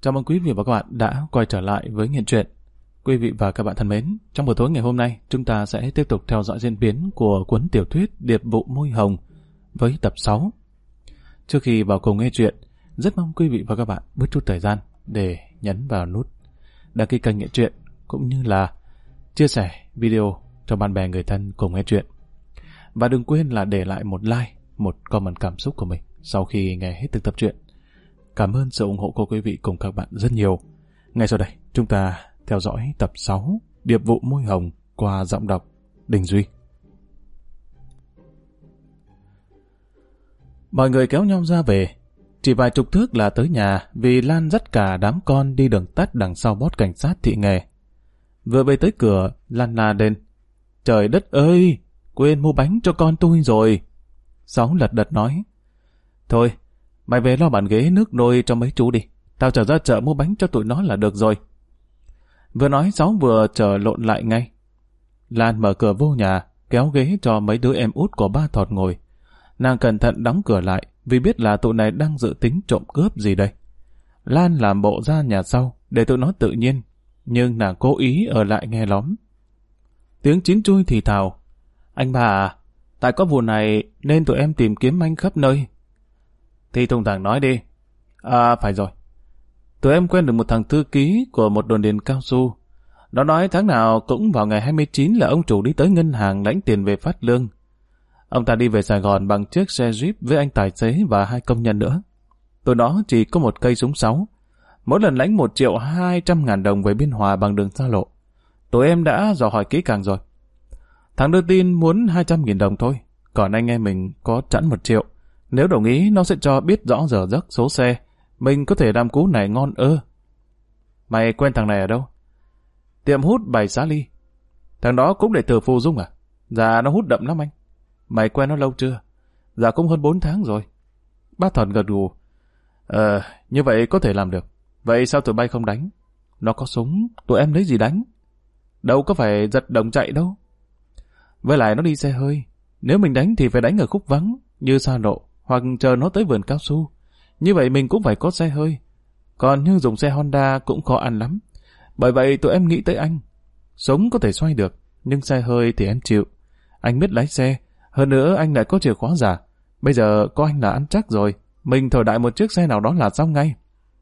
Chào mừng quý vị và các bạn đã quay trở lại với Nghiện Truyện. Quý vị và các bạn thân mến, trong buổi tối ngày hôm nay, chúng ta sẽ tiếp tục theo dõi diễn biến của cuốn tiểu thuyết Điệp vụ Môi Hồng với tập 6. Trước khi vào cùng nghe chuyện, rất mong quý vị và các bạn bớt chút thời gian để nhấn vào nút đăng ký kênh Nghiện Truyện cũng như là chia sẻ video cho bạn bè người thân cùng nghe chuyện. Và đừng quên là để lại một like, một comment cảm xúc của mình sau khi nghe hết từng tập truyện. Cảm ơn sự ủng hộ của quý vị cùng các bạn rất nhiều. Ngay sau đây, chúng ta theo dõi tập 6 Điệp vụ Môi Hồng qua giọng đọc Đình Duy. Mọi người kéo nhau ra về. Chỉ vài chục thước là tới nhà vì Lan dắt cả đám con đi đường tắt đằng sau bót cảnh sát thị nghề. Vừa về tới cửa, Lan la lên. Trời đất ơi, quên mua bánh cho con tôi rồi. Sáu lật đật nói. Thôi, mày về lo bàn ghế nước nôi cho mấy chú đi. Tao trở ra chợ mua bánh cho tụi nó là được rồi. Vừa nói Sáu vừa trở lộn lại ngay. Lan mở cửa vô nhà, kéo ghế cho mấy đứa em út của ba Thọt ngồi. Nàng cẩn thận đóng cửa lại vì biết là tụi này đang dự tính trộm cướp gì đây. Lan làm bộ ra nhà sau để tụi nó tự nhiên, nhưng nàng cố ý ở lại nghe lóm. Tiếng Chín Chui thì thào. Anh bà à, tại có vụ này nên tụi em tìm kiếm anh khắp nơi. Thì thùng thẳng nói đi. À phải rồi. Tụi em quen được một thằng thư ký của một đồn điền cao su. Nó nói tháng nào cũng vào ngày 29 là ông chủ đi tới ngân hàng lãnh tiền về phát lương. Ông ta đi về Sài Gòn bằng chiếc xe Jeep với anh tài xế và 2 công nhân nữa. Tụi nó chỉ có một cây súng 6. Mỗi lần lãnh 1.200.000 đồng về Biên Hòa bằng đường xa lộ. Tụi em đã dò hỏi kỹ càng rồi. Thằng đưa tin muốn 200.000 đồng thôi. Còn anh em mình có chẵn 1 triệu. Nếu đồng ý nó sẽ cho biết rõ giờ giấc số xe. Mình có thể làm cú này ngon ơ. Mày quen thằng này ở đâu? Tiệm hút Bảy Xá Ly. Thằng đó cũng đệ tử Phù Dung à? Dạ nó hút đậm lắm anh. Mày quen nó lâu chưa? Dạ cũng hơn 4 tháng rồi. Bác Thọt gật gù. Như vậy có thể làm được. Vậy sao tụi bay không đánh? Nó có súng, tụi em lấy gì đánh? Đâu có phải giật đồng chạy đâu. Với lại nó đi xe hơi. Nếu mình đánh thì phải đánh ở khúc vắng, như xa lộ, hoặc chờ nó tới vườn cao su. Như vậy mình cũng phải có xe hơi. Còn như dùng xe Honda cũng khó ăn lắm. Bởi vậy tụi em nghĩ tới anh. Súng có thể xoay được, nhưng xe hơi thì em chịu. Anh biết lái xe, hơn nữa anh lại có chìa khóa giả. Bây giờ có anh là ăn chắc rồi. Mình thổi đại một chiếc xe nào đó là xong ngay.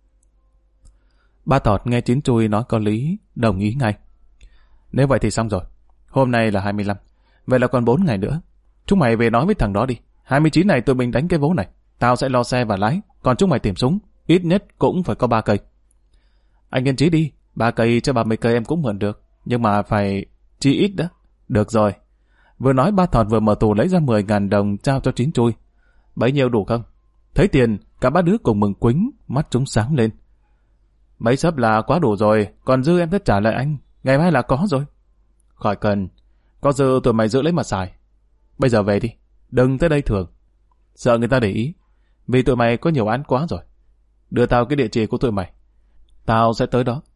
Ba Thọt nghe Chín Chui nói có lý, đồng ý ngay. Nếu vậy thì xong rồi. Hôm nay là 25. Vậy là còn 4 ngày nữa. Chúng mày về nói với thằng đó đi. 29 này tụi mình đánh cái vố này. Tao sẽ lo xe và lái. Còn chúng mày tìm súng. Ít nhất cũng phải có 3 cây. Anh kiên trí đi. 3 cây cho 30 cây em cũng mượn được. Nhưng mà phải chi ít đó. Được rồi. Vừa nói ba Thọt vừa mở tủ lấy ra 10.000 đồng trao cho Chín Chui. Bấy nhiêu đủ không? Thấy tiền, cả ba đứa cùng mừng quính, mắt chúng sáng lên. Mấy sấp là quá đủ rồi, còn dư em sẽ trả lại anh. Ngày mai là có rồi. Khỏi cần. Có dư tụi mày giữ lấy mà xài. Bây giờ về đi. Đừng tới đây thường. Sợ người ta để ý. Vì tụi mày có nhiều án quá rồi. Đưa tao cái địa chỉ của tụi mày. Tao sẽ tới đó.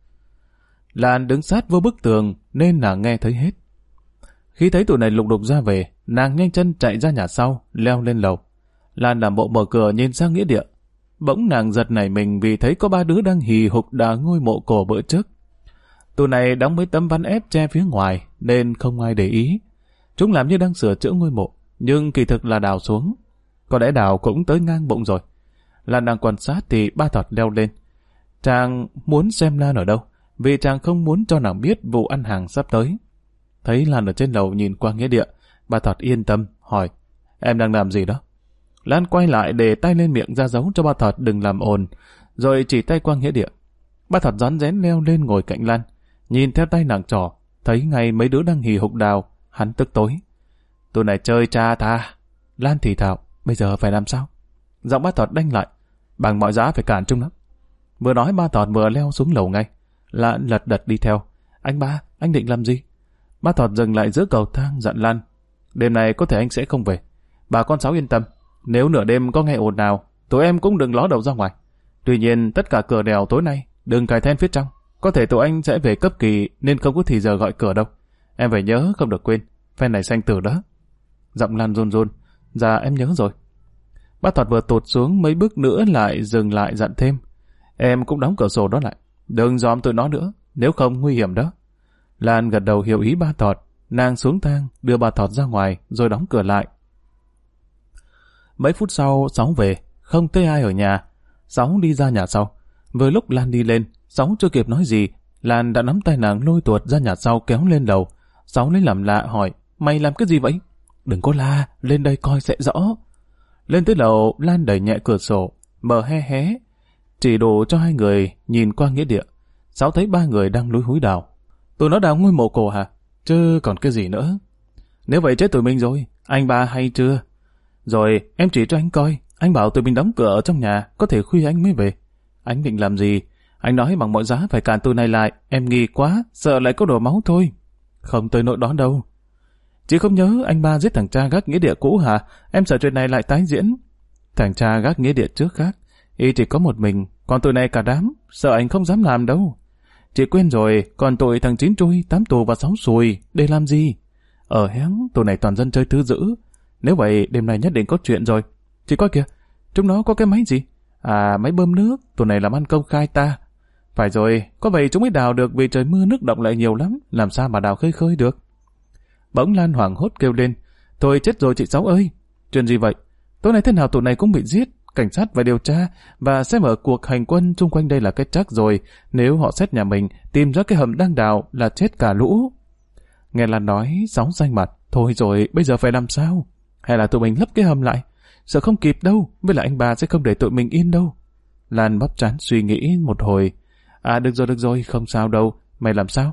Lan đứng sát vô bức tường nên nàng nghe thấy hết. Khi thấy tụi này lục đục ra về, nàng nhanh chân chạy ra nhà sau, leo lên lầu. Lan làm bộ mở cửa nhìn sang nghĩa địa. Bỗng nàng giật nảy mình vì thấy có 3 đứa đang hì hục đào ngôi mộ cổ bữa trước. Tụi này đóng mấy tấm ván ép che phía ngoài nên không ai để ý. Chúng làm như đang sửa chữa ngôi mộ, nhưng kỳ thực là đào xuống. Có lẽ đào cũng tới ngang bụng rồi. Lan đang quan sát thì ba Thọt leo lên. Chàng muốn xem Lan ở đâu, vì chàng không muốn cho nàng biết vụ ăn hàng sắp tới. Thấy Lan ở trên lầu nhìn qua nghĩa địa, ba Thọt yên tâm, hỏi, em đang làm gì đó? Lan quay lại để tay lên miệng ra dấu cho ba Thọt đừng làm ồn, rồi chỉ tay qua nghĩa địa. Ba Thọt rón rén leo lên ngồi cạnh Lan, nhìn theo tay nàng trỏ, thấy ngay mấy đứa đang hì hục đào, hắn tức tối. Tụi này chơi cha ta. Lan thì thào, bây giờ phải làm sao? Giọng ba Thọt đanh lại, bằng mọi giá phải cản chúng lắm. Vừa nói ba Thọt vừa leo xuống lầu ngay. Lan lật đật đi theo. Anh ba, anh định làm gì? Ba Thọt dừng lại giữa cầu thang dặn Lan. Đêm này có thể anh sẽ không về. Bà con Sáu yên tâm. Nếu nửa đêm có nghe ồn nào, tụi em cũng đừng ló đầu ra ngoài. Tuy nhiên tất cả cửa đèo tối nay đừng cài then phía trong. Có thể tụi anh sẽ về cấp kỳ nên không có thì giờ gọi cửa đâu. Em phải nhớ không được quên. Phen này xanh tử đó. Giọng Lan run run. Dạ em nhớ rồi. Bác Thọt vừa tụt xuống mấy bước nữa lại dừng lại dặn thêm. Em cũng đóng cửa sổ đó lại. Đừng dòm tụi nó nữa, nếu không nguy hiểm đó. Lan gật đầu hiểu ý ba Thọt. Nàng xuống thang, đưa bà Thọt ra ngoài, rồi đóng cửa lại. Mấy phút sau, Sáu về, không thấy ai ở nhà. Sáu đi ra nhà sau. Vừa lúc Lan đi lên, Sáu chưa kịp nói gì, Lan đã nắm tay nàng lôi tuột ra nhà sau kéo lên lầu. Sáu lấy làm lạ hỏi, mày làm cái gì vậy? Đừng có la, lên đây coi sẽ rõ. Lên tới lầu, Lan đẩy nhẹ cửa sổ, mở hé hé, chỉ đủ cho hai người nhìn qua nghĩa địa. Sáu thấy ba người đang lúi húi đào. Tụi nó đào ngôi mộ cổ hả? Chứ còn cái gì nữa. Nếu vậy chết tụi mình rồi, anh ba hay chưa? Rồi em chỉ cho anh coi, anh bảo tụi mình đóng cửa ở trong nhà, có thể khuya anh mới về. Anh định làm gì? Anh nói bằng mọi giá phải cản tụi này lại, em nghi quá, sợ lại có đổ máu thôi. Không tới nỗi đó đâu. Chị không nhớ anh ba giết thằng cha gác nghĩa địa cũ hả? Em sợ chuyện này lại tái diễn. Thằng cha gác nghĩa địa trước khác, y chỉ có một mình, còn tụi này cả đám, sợ anh không dám làm đâu. Chị quên rồi, còn tụi thằng Chín Trui, 8 tù và 6 sùi, để làm gì? Ở héo, tụi này toàn dân chơi thứ dữ. Nếu vậy, đêm nay nhất định có chuyện rồi. Chị coi kìa, chúng nó có cái máy gì? À, máy bơm nước, tụi này làm ăn công khai ta. Phải rồi, có vậy chúng mới đào được vì trời mưa nước động lại nhiều lắm, làm sao mà đào khơi khơi được. Bỗng Lan hoảng hốt kêu lên, thôi chết rồi chị Sáu ơi. Chuyện gì vậy? Tối nay thế nào tụi này cũng bị giết, cảnh sát phải điều tra và sẽ mở cuộc hành quân xung quanh đây là cái chắc rồi. Nếu họ xét nhà mình, tìm ra cái hầm đang đào là chết cả lũ. Nghe Lan nói, Sáu xanh mặt, thôi rồi bây giờ phải làm sao? Hay là tụi mình lấp cái hầm lại? Sợ không kịp đâu, với lại anh bà sẽ không để tụi mình yên đâu. Lan bóp trán suy nghĩ một hồi. À được rồi, không sao đâu, mày làm sao?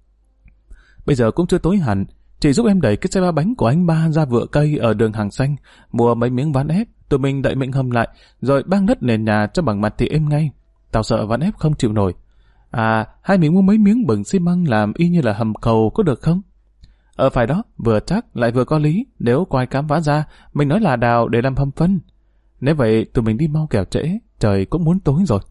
Bây giờ cũng chưa tối hẳn, chị giúp em đẩy cái xe ba bánh của anh ba ra vựa cây ở đường Hàng Xanh, mua mấy miếng ván ép, tụi mình đậy miệng hầm lại, rồi băng đất nền nhà cho bằng mặt thì êm ngay. Tao sợ ván ép không chịu nổi. À, hai mình mua mấy miếng bừng xi măng làm y như là hầm cầu có được không? Phải đó, vừa chắc lại vừa có lý, nếu quay cám vá ra, mình nói là đào để làm hầm phân. Nếu vậy, tụi mình đi mau kẻo trễ, trời cũng muốn tối rồi.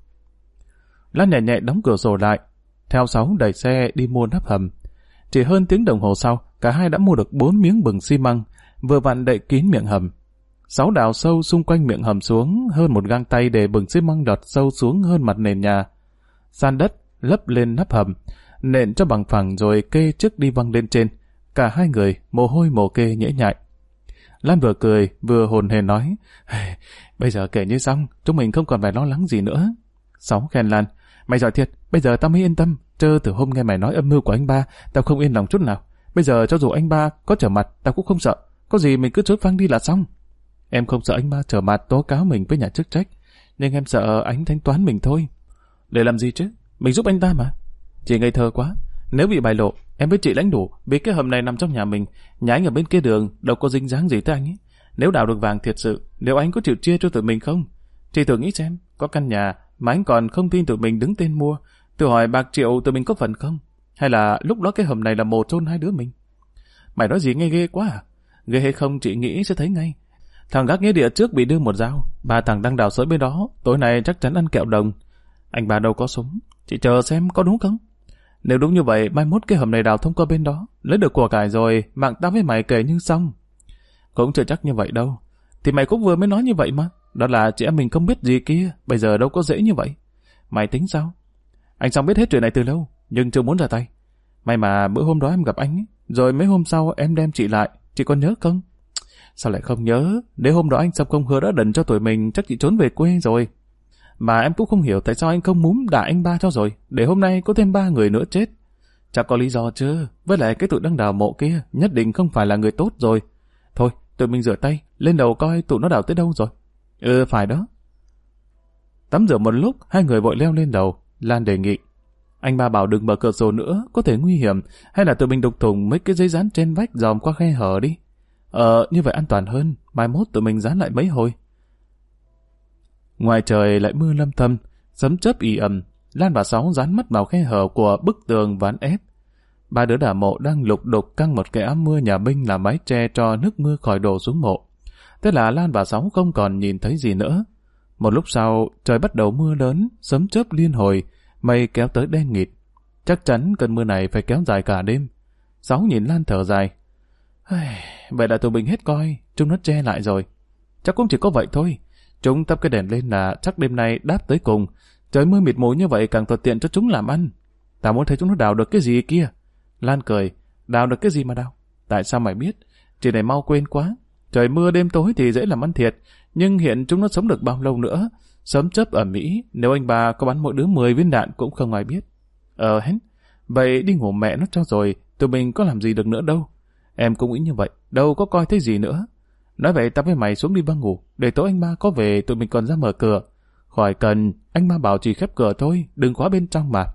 Lan nhẹ nhẹ đóng cửa sổ lại, theo Sáu đẩy xe đi mua nắp hầm. Chỉ hơn tiếng đồng hồ sau, cả hai đã mua được 4 miếng bừng xi măng, vừa vặn đậy kín miệng hầm. Sáu đào sâu xung quanh miệng hầm xuống hơn một gang tay để bừng xi măng đọt sâu xuống hơn mặt nền nhà. San đất lấp lên nắp hầm, nện cho bằng phẳng rồi kê trước đi văng lên trên. Cả hai người mồ hôi mồ kê nhễ nhại. Lan vừa cười vừa hồn hển nói, bây giờ kể như xong, chúng mình không còn phải lo lắng gì nữa. Sáu khen Lan, mày giỏi thiệt, bây giờ tao mới yên tâm. Trơ từ hôm nghe mày nói âm mưu của anh ba, tao không yên lòng chút nào. Bây giờ cho dù anh ba có trở mặt, tao cũng không sợ. Có gì mình cứ chối phăng đi là xong. Em không sợ anh ba trở mặt tố cáo mình với nhà chức trách, nhưng em sợ anh thanh toán mình thôi. Để làm gì chứ? Mình giúp anh ta mà. Chị ngây thơ quá. Nếu bị bại lộ, em với chị lãnh đủ, vì cái hầm này nằm trong nhà mình, nhà anh ở bên kia đường, đâu có dính dáng gì tới anh ấy. Nếu đào được vàng thiệt sự, liệu anh có chịu chia cho tụi mình không? Chị thử nghĩ xem, có căn nhà mà anh còn không tin tụi mình đứng tên mua, tự hỏi bạc triệu tụi mình có phần không? Hay là lúc đó cái hầm này là mồ chôn hai đứa mình? Mày nói gì nghe ghê quá à? Ghê hay không chị nghĩ sẽ thấy ngay. Thằng gác nghĩa địa trước bị đưa một dao, ba thằng đang đào sới bên đó, tối nay chắc chắn ăn kẹo đồng. Anh bà đâu có súng, chị chờ xem có đúng không? Nếu đúng như vậy, mai mốt cái hầm này đào thông qua bên đó, lấy được của cải rồi, mạng tao với mày kể như xong. Cũng chưa chắc như vậy đâu. Thì mày cũng vừa mới nói như vậy mà. Đó là chị em mình không biết gì kia, bây giờ đâu có dễ như vậy. Mày tính sao? Anh Song biết hết chuyện này từ lâu, nhưng chưa muốn ra tay. May mà bữa hôm đó em gặp anh ấy, rồi mấy hôm sau em đem chị lại, chị còn nhớ không? Sao lại không nhớ? Nếu hôm đó anh Song không hứa đã đần cho tụi mình, chắc chị trốn về quê rồi. Mà em cũng không hiểu tại sao anh không múm đả anh ba cho rồi, để hôm nay có thêm 3 người nữa chết. Chắc có lý do chứ, với lại cái tụi đang đào mộ kia nhất định không phải là người tốt rồi. Thôi, tụi mình rửa tay, lên đầu coi tụi nó đào tới đâu rồi. Phải đó. Tắm rửa một lúc, hai người vội leo lên đầu. Lan đề nghị, anh ba bảo đừng mở cửa sổ nữa, có thể nguy hiểm, hay là tụi mình đục thủng mấy cái giấy dán trên vách dòm qua khe hở đi. Như vậy an toàn hơn, mai mốt tụi mình dán lại mấy hồi. Ngoài trời lại mưa lâm thâm, sấm chớp ì ầm. Lan và Sáu dán mắt vào khe hở của bức tường ván ép. Ba đứa đả mộ đang lục đục căng một cái áo mưa nhà binh làm mái che cho nước mưa khỏi đổ xuống mộ. Thế là Lan và Sáu không còn nhìn thấy gì nữa. Một lúc sau, trời bắt đầu mưa lớn, sấm chớp liên hồi, mây kéo tới đen nghịt. Chắc chắn cơn mưa này phải kéo dài cả đêm. Sáu nhìn Lan thở dài. Vậy là tụi mình hết coi, chúng nó che lại rồi. Chắc cũng chỉ có vậy thôi. Chúng tắp cái đèn lên là chắc đêm nay đáp tới cùng. Trời mưa mịt mù như vậy càng thuận tiện cho chúng làm ăn. Tao muốn thấy chúng nó đào được cái gì kia. Lan cười, đào được cái gì mà đào? Tại sao mày biết? Chỉ này mau quên quá. Trời mưa đêm tối thì dễ làm ăn thiệt, nhưng hiện chúng nó sống được bao lâu nữa? Sớm chớp ở Mỹ, nếu anh bà có bắn mỗi đứa 10 viên đạn cũng không ai biết. Hết. Vậy đi ngủ mẹ nó cho rồi, tụi mình có làm gì được nữa đâu. Em cũng nghĩ như vậy, đâu có coi thấy gì nữa. Nói vậy tao với mày xuống đi ba ngủ, để tối anh ba có về tụi mình còn ra mở cửa. Khỏi cần, anh ba bảo chỉ khép cửa thôi, đừng khóa bên trong mà.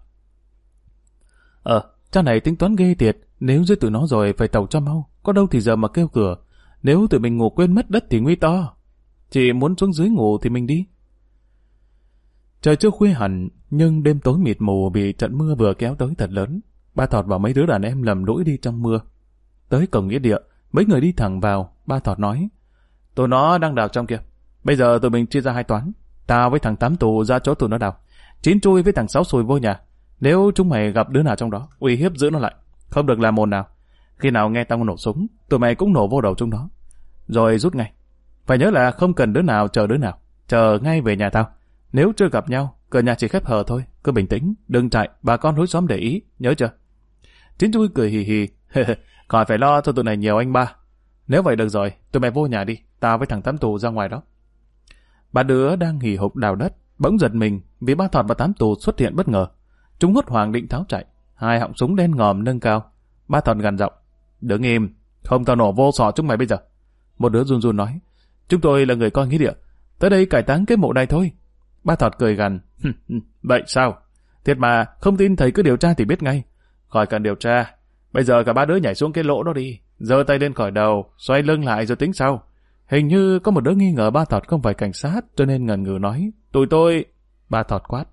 Cha này tính toán ghê thiệt, nếu dưới tụi nó rồi phải tàu cho mau, có đâu thì giờ mà kêu cửa. Nếu tụi mình ngủ quên mất đất thì nguy to. Chị muốn xuống dưới ngủ thì mình đi. Trời chưa khuya hẳn, nhưng đêm tối mịt mù vì trận mưa vừa kéo tới thật lớn. Ba Thọt và mấy đứa đàn em lầm lũi đi trong mưa. Tới cổng nghĩa địa, mấy người đi thẳng vào. Ba Thọt nói, tụi nó đang đào trong kia. Bây giờ tụi mình chia ra 2 toán. Tao với thằng 8 tù ra chỗ tụi nó đào. 9 chui với thằng 6 sùi vô nhà. Nếu chúng mày gặp đứa nào trong đó, uy hiếp giữ nó lại, không được làm ồn nào. Khi nào nghe tao nổ súng, tụi mày cũng nổ vô đầu chúng nó, rồi rút ngay. Phải nhớ là không cần đứa nào chờ đứa nào, chờ ngay về nhà tao. Nếu chưa gặp nhau, cửa nhà chỉ khép hờ thôi, cứ bình tĩnh, đừng chạy, bà con lối xóm để ý, nhớ chưa? Chín chui cười hì hì, khỏi phải lo cho tụi này nhiều anh ba. Nếu vậy được rồi, tụi mày vô nhà đi, tao với thằng 8 tù ra ngoài đó. Ba đứa đang hì hục đào đất, bỗng giật mình vì Ba Thọt và 8 tù xuất hiện bất ngờ. Chúng hốt hoảng định tháo chạy, 2 họng súng đen ngòm nâng cao. Ba Thọt gằn giọng, đứng im, không tao nổ vô sọ chúng mày bây giờ. Một đứa run run nói, chúng tôi là người coi nghĩa địa, tới đây cải táng cái mộ này thôi. Ba Thọt cười gằn, vậy sao? Thiệt mà, không tin thầy cứ điều tra thì biết ngay. Khỏi cần điều tra, bây giờ cả ba đứa nhảy xuống cái lỗ đó đi, giơ tay lên khỏi đầu, xoay lưng lại rồi tính sau. Hình như có một đứa nghi ngờ Ba Thọt không phải cảnh sát, cho nên ngần ngừ nói, tụi tôi. Ba Thọt quát,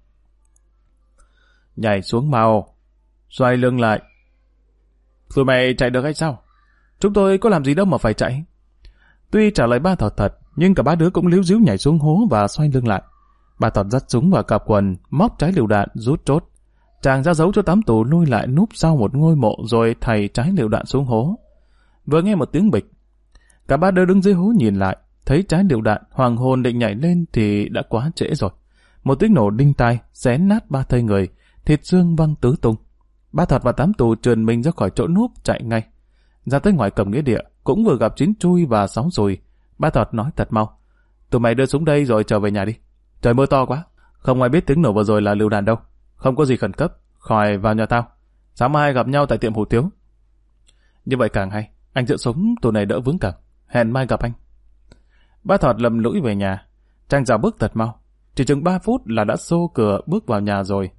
nhảy xuống mau, xoay lưng lại. Tụi mày chạy được hay sao? Chúng tôi có làm gì đâu mà phải chạy. Tuy trả lời Ba Thọt thật, nhưng cả ba đứa cũng líu díu nhảy xuống hố và xoay lưng lại. Ba Thọt dắt súng vào cặp quần, móc trái lựu đạn, rút chốt. Chàng ra dấu cho 8 tù lui lại núp sau một ngôi mộ rồi thày trái lựu đạn xuống hố. Vừa nghe một tiếng bịch, cả ba đứa đứng dưới hố nhìn lại, thấy trái lựu đạn, hoàng hồn định nhảy lên thì đã quá trễ rồi. Một tiếng nổ đinh tai, xé nát ba thây người, thịt xương văng tứ tung. Ba Thọt và 8 tù trườn mình ra khỏi chỗ núp chạy ngay. Ra tới ngoài cổng nghĩa địa, cũng vừa gặp 9 chui và 6 sùi. Ba Thọt nói thật mau, tụi mày đưa súng đây rồi trở về nhà đi. Trời mưa to quá, không ai biết tiếng nổ vừa rồi là lựu đạn đâu. Không có gì khẩn cấp, khỏi vào nhà tao. Sáng mai gặp nhau tại tiệm hủ tiếu. Như vậy càng hay, anh giữ súng tụi này đỡ vướng cẳng. Hẹn mai gặp anh. Ba Thọt lầm lũi về nhà. Chàng dạo bước thật mau, chỉ chừng 3 phút là đã xô cửa bước vào nhà rồi.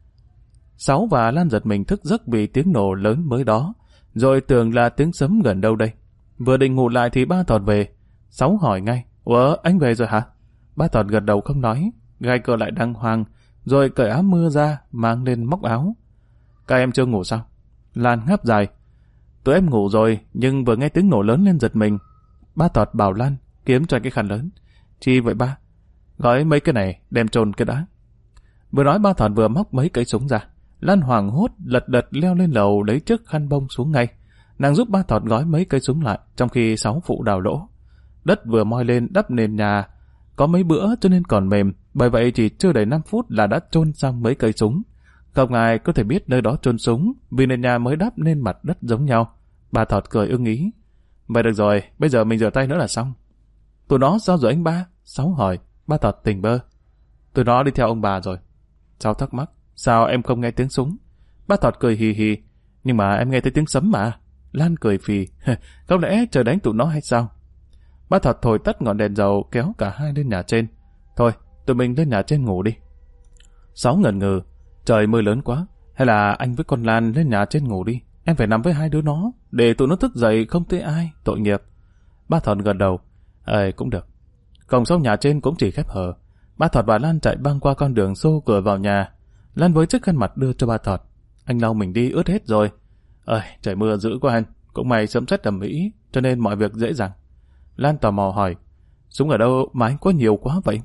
Sáu và Lan giật mình thức giấc vì tiếng nổ lớn mới đó, rồi tưởng là tiếng sấm gần đâu đây. Vừa định ngủ lại thì Ba Thọt về. Sáu hỏi ngay, ủa anh về rồi hả? Ba Thọt gật đầu không nói, gai cửa lại đàng hoàng, rồi cởi áo mưa ra, mang lên móc áo. Các em chưa ngủ sao? Lan ngáp dài. Tụi em ngủ rồi, nhưng vừa nghe tiếng nổ lớn lên giật mình. Ba Thọt bảo Lan kiếm cho cái khăn lớn. Chi vậy ba? Gói mấy cái này, đem chôn cái đã. Vừa nói Ba Thọt vừa móc mấy cây súng ra. Lan hoảng hốt lật đật leo lên lầu lấy chiếc khăn bông xuống ngay. Nàng giúp Ba Thọt gói mấy cây súng lại, trong khi Sáu phụ đào lỗ. Đất vừa moi lên đắp nền nhà, có mấy bữa cho nên còn mềm, bởi vậy chỉ chưa đầy 5 phút là đã chôn xong mấy cây súng. Không ai có thể biết nơi đó chôn súng, vì nền nhà mới đắp nên mặt đất giống nhau. Ba Thọt cười ưng ý. Vậy được rồi, bây giờ mình rửa tay nữa là xong. Tụi nó sao rồi anh ba? Sáu hỏi. Ba Thọt tỉnh bơ. Tụi nó đi theo ông bà rồi. Sáu thắc mắc. Sao em không nghe tiếng súng? Ba Thọt cười hì hì. Nhưng mà em nghe thấy tiếng sấm mà. Lan cười phì. Không lẽ trời đánh tụi nó hay sao? Ba Thọt thổi tắt ngọn đèn dầu kéo cả hai lên nhà trên. Thôi, tụi mình lên nhà trên ngủ đi. Sáu ngần ngừ. Trời mưa lớn quá. Hay là anh với con Lan lên nhà trên ngủ đi. Em phải nằm với hai đứa nó, để tụi nó thức dậy không thấy ai, tội nghiệp. Ba Thọt gật đầu. Cũng được. Cổng sau nhà trên cũng chỉ khép hờ. Ba Thọt và Lan chạy băng qua con đường xô cửa vào nhà. Lan với chiếc khăn mặt đưa cho Ba Thọt. Anh lau mình đi ướt hết rồi. Trời mưa dữ quá anh. Cũng may sấm sét ầm ĩ, cho nên mọi việc dễ dàng. Lan tò mò hỏi, súng ở đâu mà anh có nhiều quá vậy?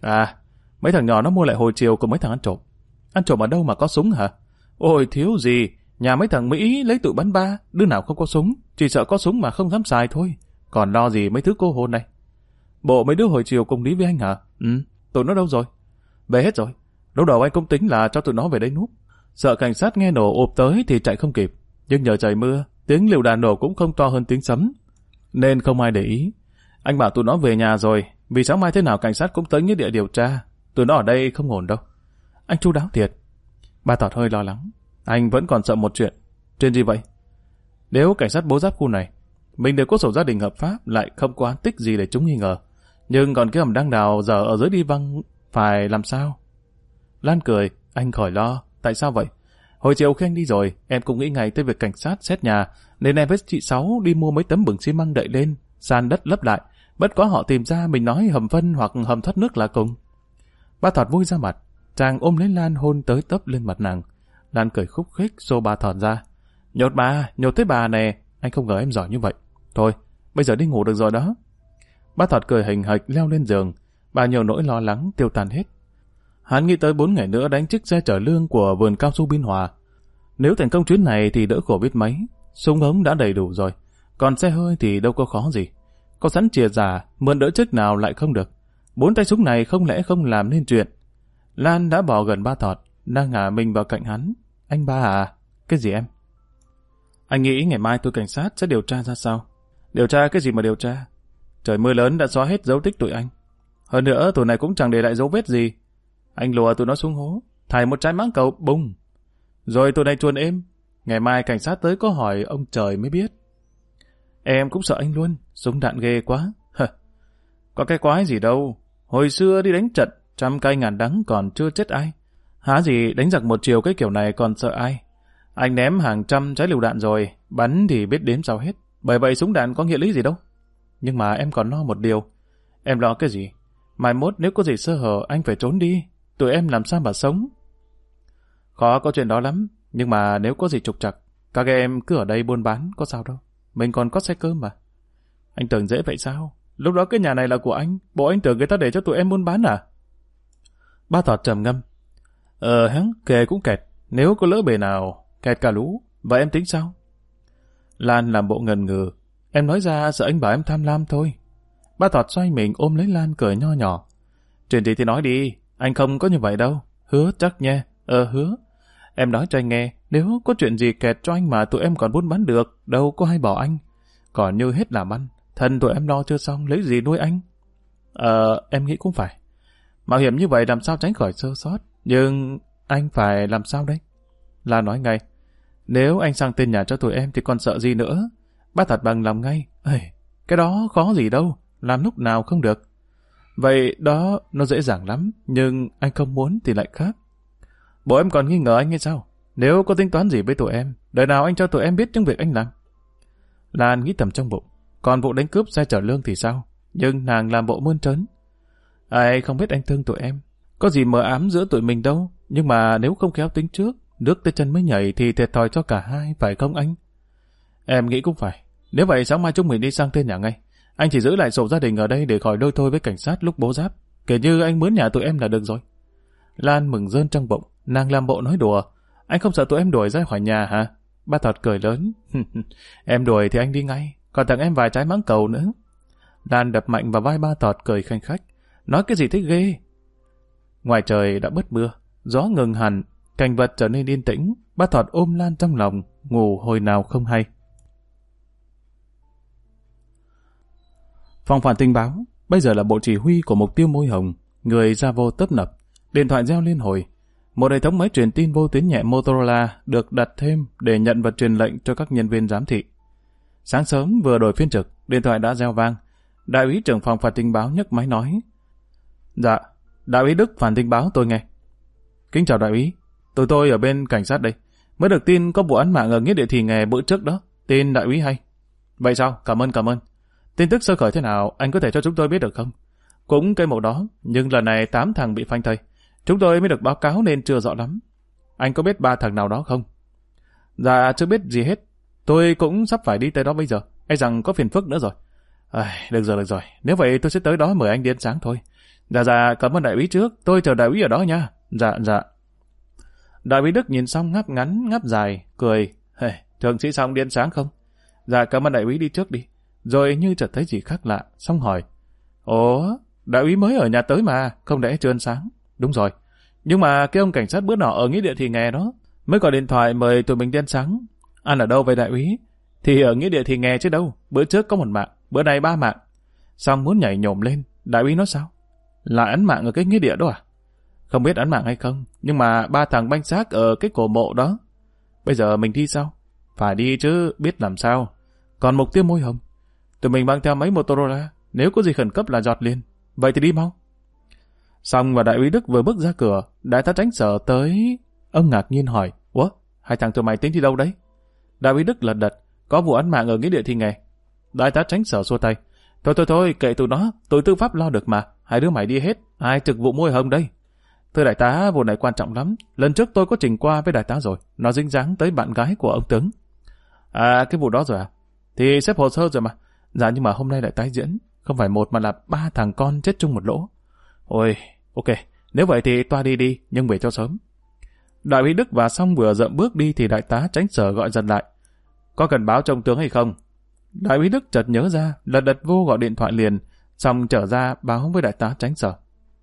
Mấy thằng nhỏ nó mua lại hồi chiều của mấy thằng ăn trộm. Ăn trộm ở đâu mà có súng hả? Ôi thiếu gì, nhà mấy thằng Mỹ lấy tụi bắn ba, đứa nào không có súng, chỉ sợ có súng mà không dám xài thôi. Còn lo gì mấy thứ cô hồn này? Bộ mấy đứa hồi chiều cùng đi với anh hả? Tụi nó đâu rồi? Về hết rồi. Lúc đầu anh cũng tính là cho tụi nó về đây núp. Sợ cảnh sát nghe nổ ụp tới thì chạy không kịp. Nhưng nhờ trời mưa, tiếng lựu đạn nổ cũng không to hơn tiếng sấm. Nên không ai để ý. Anh bảo tụi nó về nhà rồi, vì sáng mai thế nào cảnh sát cũng tới nghĩa địa điều tra. Tụi nó ở đây không ổn đâu. Anh chu đáo thiệt. Ba Thọt hơi lo lắng. Anh vẫn còn sợ một chuyện. Chuyện gì vậy? Nếu cảnh sát bố giáp khu này, mình đều có sổ gia đình hợp pháp, lại không có án tích gì để chúng nghi ngờ. Nhưng còn cái hầm đang đào giờ ở dưới đi văng, phải làm sao? Lan cười, anh khỏi lo. Tại sao vậy? Hồi chiều khi anh đi rồi, em cũng nghĩ ngay tới việc cảnh sát xét nhà, nên em với chị Sáu đi mua mấy tấm bửng xi măng đậy lên, san đất lấp lại. Bất quá họ tìm ra mình nói hầm phân hoặc hầm thoát nước là cùng. Ba Thọt vui ra mặt, chàng ôm lấy Lan hôn tới tấp lên mặt nàng. Lan cười khúc khích xô ba Thọt ra. Nhột tới bà nè, anh không ngờ em giỏi như vậy. Thôi, bây giờ đi ngủ được rồi đó. Ba Thọt cười hình hạch leo lên giường, bao nhiêu nỗi lo lắng tiêu tan hết. Hắn nghĩ tới 4 ngày nữa đánh chiếc xe chở lương của vườn cao su Biên Hòa. Nếu thành công chuyến này thì đỡ khổ biết mấy, súng ống đã đầy đủ rồi, còn xe hơi thì đâu có khó gì. Có sẵn chìa giả, mượn đỡ chức nào lại không được. 4 tay súng này không lẽ không làm nên chuyện. Lan đã bỏ gần ba Thọt, đang ngả mình vào cạnh hắn. Anh ba à? Cái gì em? Anh nghĩ ngày mai tôi cảnh sát sẽ điều tra ra sao? Điều tra cái gì mà điều tra? Trời mưa lớn đã xóa hết dấu tích tụi anh. Hơn nữa tụi này cũng chẳng để lại dấu vết gì. Anh lùa tụi nó xuống hố, thải một trái mãng cầu, bùng. Rồi tụi này chuồn êm. Ngày mai cảnh sát tới có hỏi ông trời mới biết. Em cũng sợ anh luôn, súng đạn ghê quá. Có cái quái gì đâu. Hồi xưa đi đánh trận, trăm cây ngàn đắng còn chưa chết ai. Há gì đánh giặc một chiều cái kiểu này còn sợ ai. Anh ném hàng trăm trái lựu đạn rồi, bắn thì biết đếm sao hết. Bởi vậy súng đạn có nghĩa lý gì đâu. Nhưng mà em còn lo một điều. Em lo cái gì? Mai mốt nếu có gì sơ hở anh phải trốn đi. Tụi em làm sao mà sống? Khó có chuyện đó lắm. Nhưng mà nếu có gì trục trặc, các em cứ ở đây buôn bán có sao đâu. Mình còn có xe cơm mà. Anh tưởng dễ vậy sao? Lúc đó cái nhà này là của anh. Bộ anh tưởng người ta để cho tụi em buôn bán à? Ba Thọt trầm ngâm. Kề cũng kẹt. Nếu có lỡ bề nào kẹt cả lũ, vậy em tính sao? Lan làm bộ ngần ngừ. Em nói ra sợ anh bảo em tham lam thôi. Ba Thọt xoay mình ôm lấy Lan cười nho nhỏ. Chuyện gì thì nói đi, anh không có như vậy đâu. Hứa chắc nha. Hứa. Em nói cho anh nghe, nếu có chuyện gì kẹt cho anh mà tụi em còn buôn bán được, đâu có hay bỏ anh. Còn như hết làm ăn, thân tụi em lo chưa xong, lấy gì nuôi anh? Em nghĩ cũng phải. Mạo hiểm như vậy làm sao tránh khỏi sơ sót. Nhưng anh phải làm sao đây? La nói ngay. Nếu anh sang tên nhà cho tụi em thì còn sợ gì nữa? Bác thật bằng lòng ngay. Cái đó khó gì đâu, làm lúc nào không được. Vậy đó nó dễ dàng lắm, nhưng anh không muốn thì lại khác. Bộ em còn nghi ngờ anh hay sao? Nếu có tính toán gì với tụi em, đời nào anh cho tụi em biết những việc anh làm? Lan nghĩ thầm trong bụng. Còn vụ đánh cướp xe chở lương thì sao? Nhưng nàng làm bộ mơn trớn. Ai không biết anh thương tụi em. Có gì mờ ám giữa tụi mình đâu. Nhưng mà nếu không khéo tính trước, nước tới chân mới nhảy thì thiệt thòi cho cả hai, phải không anh? Em nghĩ cũng phải. Nếu vậy sáng mai chúng mình đi sang tên nhà ngay. Anh chỉ giữ lại sổ gia đình ở đây để khỏi đôi thôi với cảnh sát lúc bố giáp. Kể như anh mướn nhà tụi em là được rồi. Lan mừng rơn trong bụng. Nàng làm bộ nói đùa. Anh không sợ tụi em đuổi ra khỏi nhà hả? Ba Thọt cười lớn. Em đuổi thì anh đi ngay. Còn tặng em vài trái mãng cầu nữa. Lan đập mạnh vào vai Ba Thọt cười khanh khách. Nói cái gì thế ghê? Ngoài trời đã bớt mưa. Gió ngừng hẳn. Cảnh vật trở nên yên tĩnh. Ba Thọt ôm Lan trong lòng. Ngủ hồi nào không hay. Phòng phản tình báo. Bây giờ là bộ chỉ huy của mục tiêu môi hồng. Người ra vô tấp nập. Điện thoại reo liên hồi. Một hệ thống máy truyền tin vô tuyến nhẹ Motorola được đặt thêm để nhận và truyền lệnh cho các nhân viên giám thị. Sáng sớm vừa đổi phiên trực, điện thoại đã reo vang. Đại úy trưởng phòng phản tình báo nhấc máy nói. Dạ, đại úy Đức phản tình báo tôi nghe. Kính chào đại úy, tụi tôi ở bên cảnh sát đây. Mới được tin có vụ án mạng ở nghĩa địa Thị Nghè bữa trước đó. Tin đại úy hay. Vậy sao? Cảm ơn. Tin tức sơ khởi thế nào, anh có thể cho chúng tôi biết được không? Cũng cây mộ đó, nhưng lần này 8 thằng bị phanh thây. Chúng tôi mới được báo cáo nên chưa rõ lắm. Anh có biết 3 thằng nào đó không? Dạ, chưa biết gì hết. Tôi cũng sắp phải đi tới đó bây giờ. Anh rằng có phiền phức nữa rồi. Được rồi. Nếu vậy tôi sẽ tới đó mời anh đi ăn sáng thôi. Dạ, cảm ơn đại úy trước. Tôi chờ đại úy ở đó nha. Dạ. Đại úy Đức nhìn xong ngáp ngắn, ngáp dài, cười. Thượng sĩ xong đi ăn sáng không? Dạ, cảm ơn đại úy, đi trước đi. Rồi như chợt thấy gì khác lạ, xong hỏi. Ủa, đại úy mới ở nhà tới mà, không lẽ chưa ăn sáng? Đúng rồi, Nhưng mà cái ông cảnh sát bữa nọ ở nghĩa địa thì nghe đó, mới gọi điện thoại mời tụi mình đi ăn sáng. Ăn ở đâu vậy đại úy? Thì ở nghĩa địa thì nghe chứ đâu, bữa trước có 1 mạng, bữa nay 3 mạng. Xong muốn nhảy nhổm lên, đại úy nói sao? Lại án mạng ở cái nghĩa địa đó à? Không biết án mạng hay không, nhưng mà 3 thằng banh xác ở cái cổ mộ đó. Bây giờ mình đi sao? Phải đi chứ, biết làm sao. Còn mục tiêu môi hồng, tụi mình mang theo mấy Motorola, nếu có gì khẩn cấp là giọt liền. Vậy thì đi mau. Xong và đại úy Đức vừa bước ra cửa, đại tá tránh sở tới. Ông ngạc nhiên hỏi, ủa, 2 thằng tụi mày tính đi đâu đấy? Đại úy Đức lật đật, có vụ án mạng ở nghĩa địa thì nghe. Đại tá tránh sở xua tay, thôi, kệ tụi nó, tụi tư pháp lo được mà, 2 đứa mày đi hết, ai trực vụ môi hồng đây? Thưa đại tá, vụ này quan trọng lắm, lần trước tôi có trình qua với đại tá rồi, nó dính dáng tới bạn gái của ông tướng. À, cái vụ đó rồi à? Thì xếp hồ sơ rồi mà. Dạ nhưng mà hôm nay lại tái diễn, không phải 1 mà là 3 thằng con chết chung một lỗ. Ôi, ok, nếu vậy thì toa đi, nhưng về cho sớm. Đại úy Đức và Song vừa dậm bước đi thì đại tá tránh sở gọi dần lại. Có cần báo cho ông tướng hay không? Đại úy Đức chợt nhớ ra, lật đật vô gọi điện thoại liền, xong trở ra báo với đại tá tránh sở.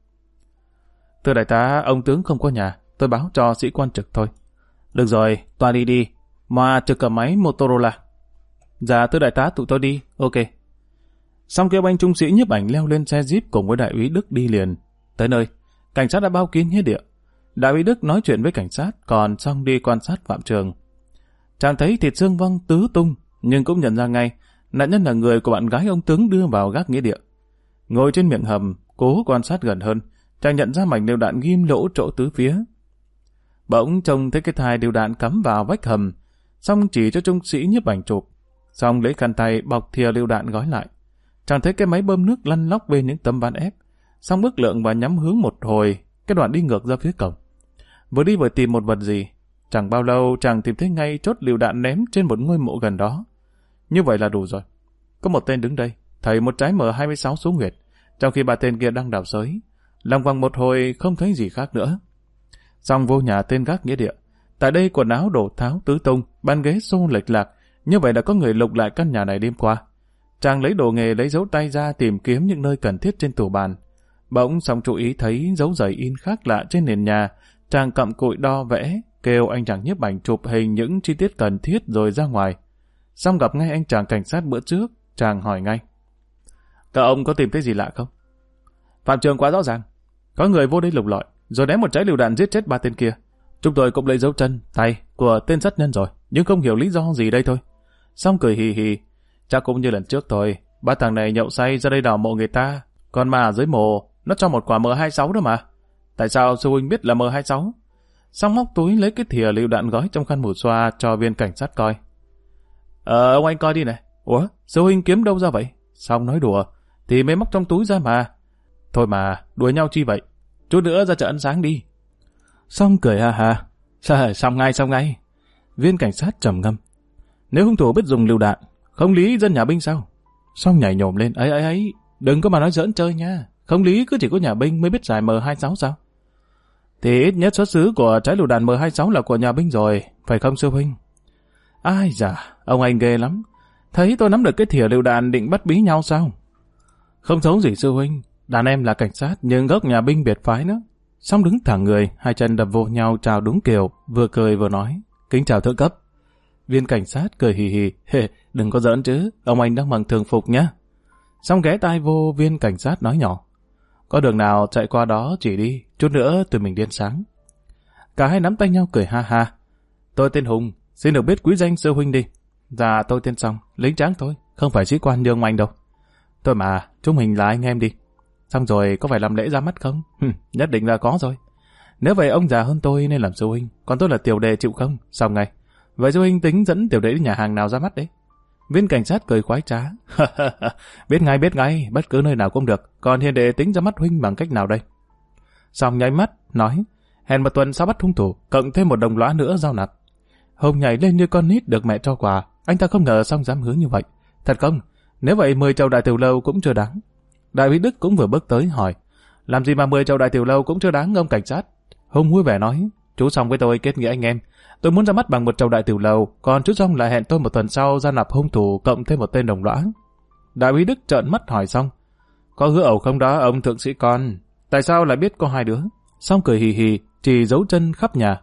Thưa đại tá, ông tướng không có nhà, tôi báo cho sĩ quan trực thôi. Được rồi, toa đi, mà trực cầm máy Motorola. Dạ thưa đại tá, tụi tôi đi, ok. Xong kêu anh trung sĩ nhiếp ảnh leo lên xe jeep cùng với đại úy Đức đi liền. Tới nơi, cảnh sát đã bao kín nghĩa địa. Đại úy Đức nói chuyện với cảnh sát, còn Song đi quan sát Phạm Trường. Chàng thấy thịt xương văng tứ tung, nhưng cũng nhận ra ngay, nạn nhân là người của bạn gái ông tướng đưa vào gác nghĩa địa. Ngồi trên miệng hầm, cố quan sát gần hơn, chàng nhận ra mảnh lựu đạn ghim lỗ chỗ tứ phía. Bỗng trông thấy cái thai lựu đạn cắm vào vách hầm, Song chỉ cho trung sĩ nhiếp ảnh chụp. Song lấy khăn tay bọc thìa lựu đạn gói lại. Chàng thấy cái máy bơm nước lăn lóc bên những tấm ván ép. Song bước lượng và nhắm hướng một hồi, cái đoạn đi ngược ra phía cổng. Vừa đi vừa tìm một vật gì. Chẳng bao lâu chàng tìm thấy ngay chốt lựu đạn ném trên một ngôi mộ gần đó. Như vậy là đủ rồi. Có một tên đứng đây, thảy một trái M26 xuống huyệt, trong khi 3 tên kia đang đào xới. Lòng vòng một hồi không thấy gì khác nữa. Xong vô nhà tên gác nghĩa địa. Tại đây quần áo đổ tháo tứ tung, bàn ghế xô lệch lạc. Như vậy là có người lục lại căn nhà này đêm qua. Chàng lấy đồ nghề lấy dấu tay ra tìm kiếm những nơi cần thiết trên tủ bàn. Bỗng Song chú ý thấy dấu giày in khác lạ trên nền nhà. Chàng cặm cụi đo vẽ, kêu anh chàng nhiếp ảnh chụp hình những chi tiết cần thiết rồi ra ngoài. Xong gặp ngay anh chàng cảnh sát bữa trước, chàng hỏi ngay. Các ông có tìm thấy gì lạ không? Phạm Trường quá rõ ràng. Có người vô đây lục lọi, rồi ném một trái lựu đạn giết chết 3 tên kia. Chúng tôi cũng lấy dấu chân, tay của tên sát nhân rồi, nhưng không hiểu lý do gì đây thôi. Xong cười hì hì. Chắc cũng như lần trước thôi, 3 thằng này nhậu say ra đây đào mộ người ta, còn mà ở dưới mộ, nó cho một quả M26 đó mà. Tại sao sư huynh biết là M26? Xong móc túi lấy cái thìa lựu đạn gói trong khăn mùi xoa cho viên cảnh sát coi. Ông anh coi đi này. Ủa, sư huynh kiếm đâu ra vậy? Xong nói đùa, thì mới móc trong túi ra mà. Thôi mà, đùa nhau chi vậy? Chút nữa ra chợ ăn sáng đi. Xong cười ha ha. Xong ngay. Viên cảnh sát trầm ngâm. Nếu hung thủ biết dùng lựu đạn, không lý dân nhà binh sao? Xong nhảy nhổm lên. Ấy, đừng có mà nói giỡn chơi nha. Không lý cứ chỉ có nhà binh mới biết xài M26 sao? Thì ít nhất xuất xứ của trái lựu đạn M26 là của nhà binh rồi, phải không sư huynh? Ai dạ, ông anh ghê lắm. Thấy tôi nắm được cái thìa lựu đạn định bắt bí nhau sao? Không xấu gì sư huynh, đàn em là cảnh sát nhưng gốc nhà binh biệt phái nữa. Xong đứng thẳng người, 2 chân đập vô nhau chào đúng kiểu, vừa cười vừa nói, kính chào thượng cấp. Viên cảnh sát cười hì hì, đừng có giỡn chứ, ông anh đang mặc thường phục nhá. Xong ghé tai vô viên cảnh sát nói nhỏ, có đường nào chạy qua đó chỉ đi, chút nữa tụi mình đi ăn sáng. Cả hai nắm tay nhau cười ha ha. Tôi tên Hùng, xin được biết quý danh sư huynh đi. Dạ tôi tên Song, lính tráng thôi, không phải sĩ quan như ông anh đâu. Thôi mà, chúng mình là anh em đi. Xong rồi có phải làm lễ ra mắt không? Nhất định là có rồi. Nếu vậy ông già hơn tôi nên làm sư huynh, còn tôi là tiểu đệ chịu không? Xong ngay. Vậy sư huynh tính dẫn tiểu đệ đến nhà hàng nào ra mắt đấy? Viên cảnh sát cười khoái trá. Biết ngay, bất cứ nơi nào cũng được. Còn hiền đệ tính ra mắt huynh bằng cách nào đây? Xong nháy mắt, nói, hẹn một tuần sau bắt hung thủ, cộng thêm một đồng lõa nữa giao nạp. Hùng nhảy lên như con nít được mẹ cho quà. Anh ta không ngờ Song dám hứa như vậy. Thật không? Nếu vậy 10 chầu đại tiểu lâu cũng chưa đáng. Đại úy Đức cũng vừa bước tới hỏi, làm gì mà 10 chầu đại tiểu lâu cũng chưa đáng ông cảnh sát? Hùng vui vẻ nói, chú Song với tôi kết nghĩa anh em. Tôi muốn ra mắt bằng 1 chầu đại tiểu lâu, còn chú Song lại hẹn tôi 1 tuần sau ra nạp hung thủ cộng thêm một tên đồng lõa. Đại úy Đức trợn mắt hỏi Song, có hứa ẩu không đó ông thượng sĩ con? Tại sao lại biết có 2 đứa? Song cười hì hì, chỉ dấu chân khắp nhà.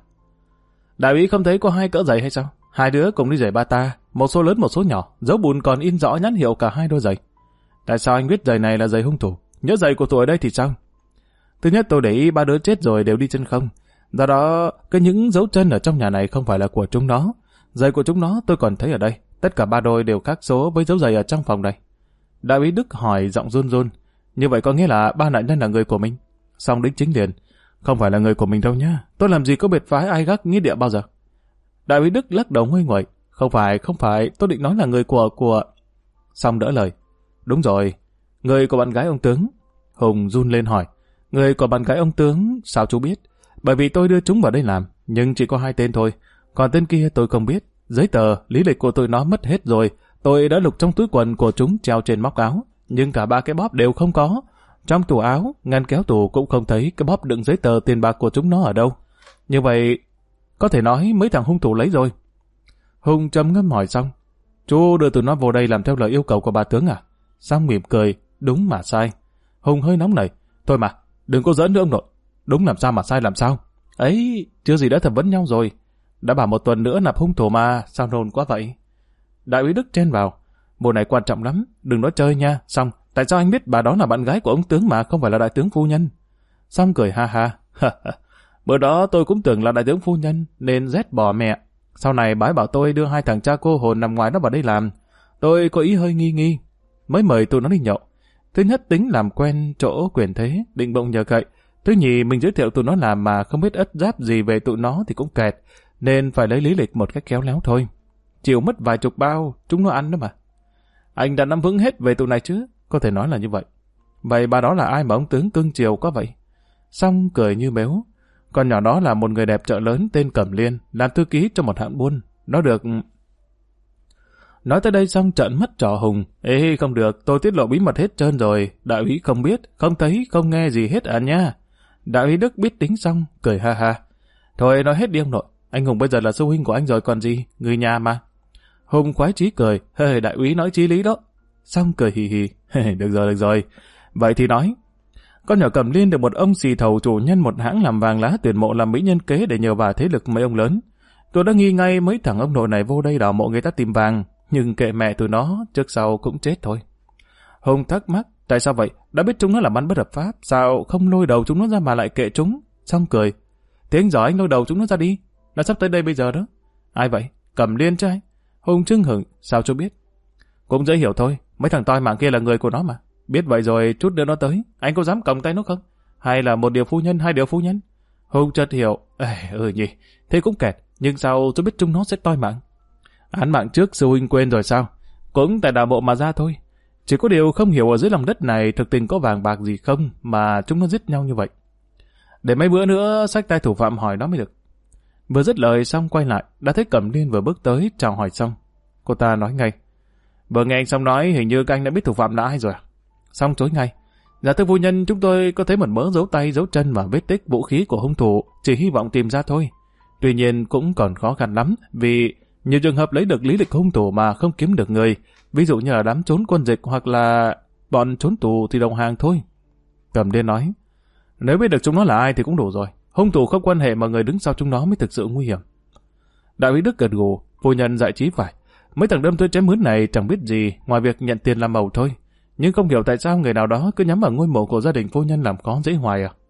Đại úy không thấy có 2 cỡ giày hay sao? 2 đứa cùng đi giày bata, một số lớn một số nhỏ, dấu bùn còn in rõ nhãn hiệu cả 2 đôi giày. Tại sao anh biết giày này là giày hung thủ? Nhớ giày của tụi ở đây thì sao? Thứ nhất tôi để ý 3 đứa chết rồi đều đi chân không. Do đó, những dấu chân ở trong nhà này không phải là của chúng nó. Giày của chúng nó tôi còn thấy ở đây. Tất cả 3 đôi đều khác số với dấu giày ở trong phòng này. Đại úy Đức hỏi giọng run run. Như vậy có nghĩa là 3 nạn nhân là người của mình. Xong đính chính liền. Không phải là người của mình đâu nhá. Tôi làm gì có biệt phái ai gác nghĩa địa bao giờ. Đại úy Đức lắc đầu nguôi nguậy. Không phải, tôi định nói là người của... Xong đỡ lời. Đúng rồi, người của bạn gái ông tướng. Hùng run lên hỏi. Người của bạn gái ông tướng, sao chú biết? Bởi vì tôi đưa chúng vào đây làm, nhưng chỉ có 2 tên thôi. Còn tên kia tôi không biết. Giấy tờ, lý lịch của tụi nó mất hết rồi. Tôi đã lục trong túi quần của chúng treo trên móc áo, nhưng cả 3 cái bóp đều không có. Trong tủ áo, ngăn kéo tủ cũng không thấy cái bóp đựng giấy tờ tiền bạc của chúng nó ở đâu. Như vậy, có thể nói mấy thằng hung thủ lấy rồi. Hùng trầm ngâm hỏi xong. Chú đưa tụi nó vào đây làm theo lời yêu cầu của bà tướng à? Xong mỉm cười, đúng mà sai. Hùng hơi nóng nảy. Thôi mà, đừng có giỡn nữa ông nội. Đúng làm sao mà sai làm sao? Ấy, chưa gì đã thẩm vấn nhau rồi. Đã bảo 1 tuần nữa nạp hung thủ mà, sao nôn quá vậy? Đại úy Đức chen vào. Bộ này quan trọng lắm, đừng nói chơi nha. Xong, tại sao anh biết bà đó là bạn gái của ông tướng mà không phải là đại tướng phu nhân? Xong cười ha ha. Bữa đó tôi cũng tưởng là đại tướng phu nhân, nên rét bỏ mẹ. Sau này bà ấy bảo tôi đưa 2 thằng cha cô hồn nằm ngoài đó vào đây làm. Tôi có ý hơi nghi. Mới mời tụi nó đi nhậu. Thứ nhất tính làm quen chỗ quyền thế, định bụng nhờ cậy. Thứ nhì mình giới thiệu tụi nó làm mà không biết ất giáp gì về tụi nó thì cũng kẹt. Nên phải lấy lý lịch một cách khéo léo thôi. Chịu mất vài chục bao, chúng nó ăn đó mà. Anh đã nắm vững hết về tụi này chứ, có thể nói là như vậy. Vậy bà đó là ai mà ông tướng cưng chiều quá vậy? Xong cười như mếu. Con nhỏ đó là một người đẹp chợ lớn tên Cẩm Liên, làm thư ký cho một hãng buôn. Nó được... Nói tới đây xong trợn mắt trỏ Hùng. Ê không được, tôi tiết lộ bí mật hết trơn rồi. Đại úy không biết, không thấy, không nghe gì hết à nha. Đại úy Đức biết tính xong, cười ha ha. Thôi nói hết đi ông nội. Anh Hùng bây giờ là sư huynh của anh rồi còn gì, người nhà mà. Hùng khoái chí cười. Hey, đại úy nói chí lý đó. Xong cười hì hì. Được rồi. Vậy thì nói. Con nhỏ Cẩm Liên được một ông xì thầu chủ nhân một hãng làm vàng lá tuyển mộ làm mỹ nhân kế để nhờ vào thế lực mấy ông lớn. Tôi đã nghi ngay mấy thằng ông nội này vô đây đào mộ người ta tìm vàng. Nhưng kệ mẹ tụi nó, trước sau cũng chết thôi. Hùng thắc mắc, tại sao vậy? Đã biết chúng nó làm ăn bất hợp pháp, sao không lôi đầu chúng nó ra mà lại kệ chúng? Xong cười. Thế anh giỏi anh lôi đầu chúng nó ra đi. Nó sắp tới đây bây giờ đó. Ai vậy? Cẩm Liên trai. Hùng chưng hửng, sao chú biết? Cũng dễ hiểu thôi, mấy thằng toi mạng kia là người của nó mà. Biết vậy rồi chút nữa nó tới, anh có dám còng tay nó không? Hay là 1 điều phu nhân, 2 điều phu nhân? Hùng chợt hiểu, nhỉ, thế cũng kẹt, nhưng sao tôi biết chúng nó sẽ toi mạng? Án mạng trước sư huynh quên rồi sao? Cũng tại đào mộ mà ra thôi. Chỉ có điều không hiểu ở dưới lòng đất này thực tình có vàng bạc gì không mà chúng nó giết nhau như vậy. Để mấy bữa nữa xách tay thủ phạm hỏi nó mới được. Vừa dứt lời xong quay lại, đã thấy Cẩm Liên vừa bước tới chào hỏi xong. Cô ta nói ngay. Vừa nghe anh xong nói hình như các anh đã biết thủ phạm là ai rồi à? Xong chối ngay. Dạ thưa phu nhân, chúng tôi có thấy một mớ dấu tay, dấu chân và vết tích vũ khí của hung thủ, chỉ hy vọng tìm ra thôi. Tuy nhiên cũng còn khó khăn lắm, vì nhiều trường hợp lấy được lý lịch hung thủ mà không kiếm được người, ví dụ như là đám trốn quân dịch hoặc là bọn trốn tù thì đồng hàng thôi. Cẩm Liên nói, nếu biết được chúng nó là ai thì cũng đủ rồi. Hung thủ không quan hệ mà người đứng sau chúng nó mới thực sự nguy hiểm. Đại úy Đức gật gù, phu nhân dạy trí phải. Mấy thằng đâm thuê chém mướn này chẳng biết gì ngoài việc nhận tiền làm màu thôi. Nhưng không hiểu tại sao người nào đó cứ nhắm vào ngôi mộ của gia đình phu nhân làm khó dễ hoài à.